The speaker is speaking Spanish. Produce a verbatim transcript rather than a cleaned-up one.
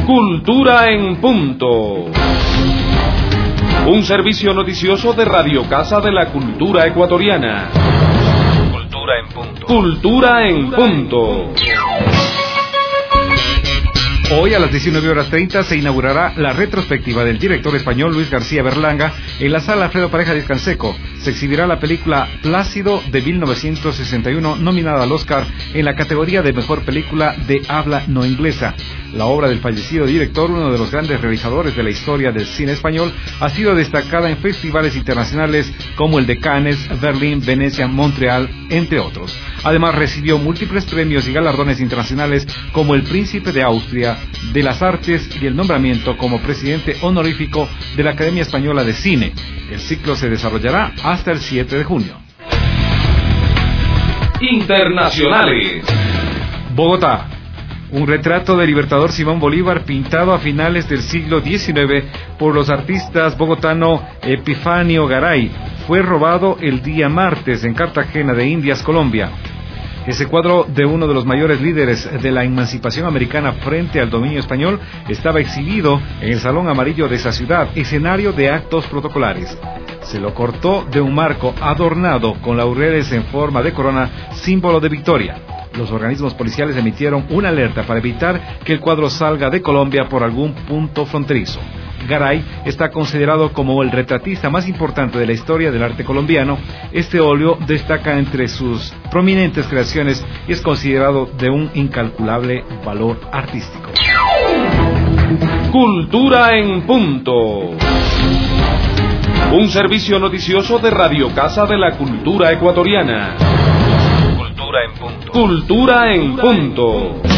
Cultura en punto. Un servicio noticioso de Radio Casa de la Cultura Ecuatoriana. Cultura en punto. Cultura en punto. Hoy a las diecinueve horas treinta se inaugurará la retrospectiva del director español Luis García Berlanga en la sala Alfredo Pareja Díaz Canseco. Se exhibirá la película Plácido de mil novecientos sesenta y uno, nominada al Oscar en la categoría de Mejor Película de Habla No Inglesa. La obra del fallecido director, uno de los grandes realizadores de la historia del cine español, ha sido destacada en festivales internacionales como el de Cannes, Berlín, Venecia, Montreal, entre otros. Además recibió múltiples premios y galardones internacionales como el Príncipe de Austria de las Artes y el nombramiento como presidente honorífico de la Academia Española de Cine. El ciclo se desarrollará hasta el siete de junio. Internacionales. Bogotá. Un retrato del libertador Simón Bolívar pintado a finales del siglo diecinueve por los artistas bogotano Epifanio Garay fue robado el día martes en Cartagena de Indias, Colombia. Ese cuadro de uno de los mayores líderes de la emancipación americana frente al dominio español estaba exhibido en el Salón Amarillo de esa ciudad, escenario de actos protocolares. Se lo cortó de un marco adornado con laureles en forma de corona, símbolo de victoria. Los organismos policiales emitieron una alerta para evitar que el cuadro salga de Colombia por algún punto fronterizo. Garay está considerado como el retratista más importante de la historia del arte colombiano. Este óleo destaca entre sus prominentes creaciones y es considerado de un incalculable valor artístico. Cultura en punto. Un servicio noticioso de Radio Casa de la Cultura Ecuatoriana. Cultura en punto. Cultura en punto.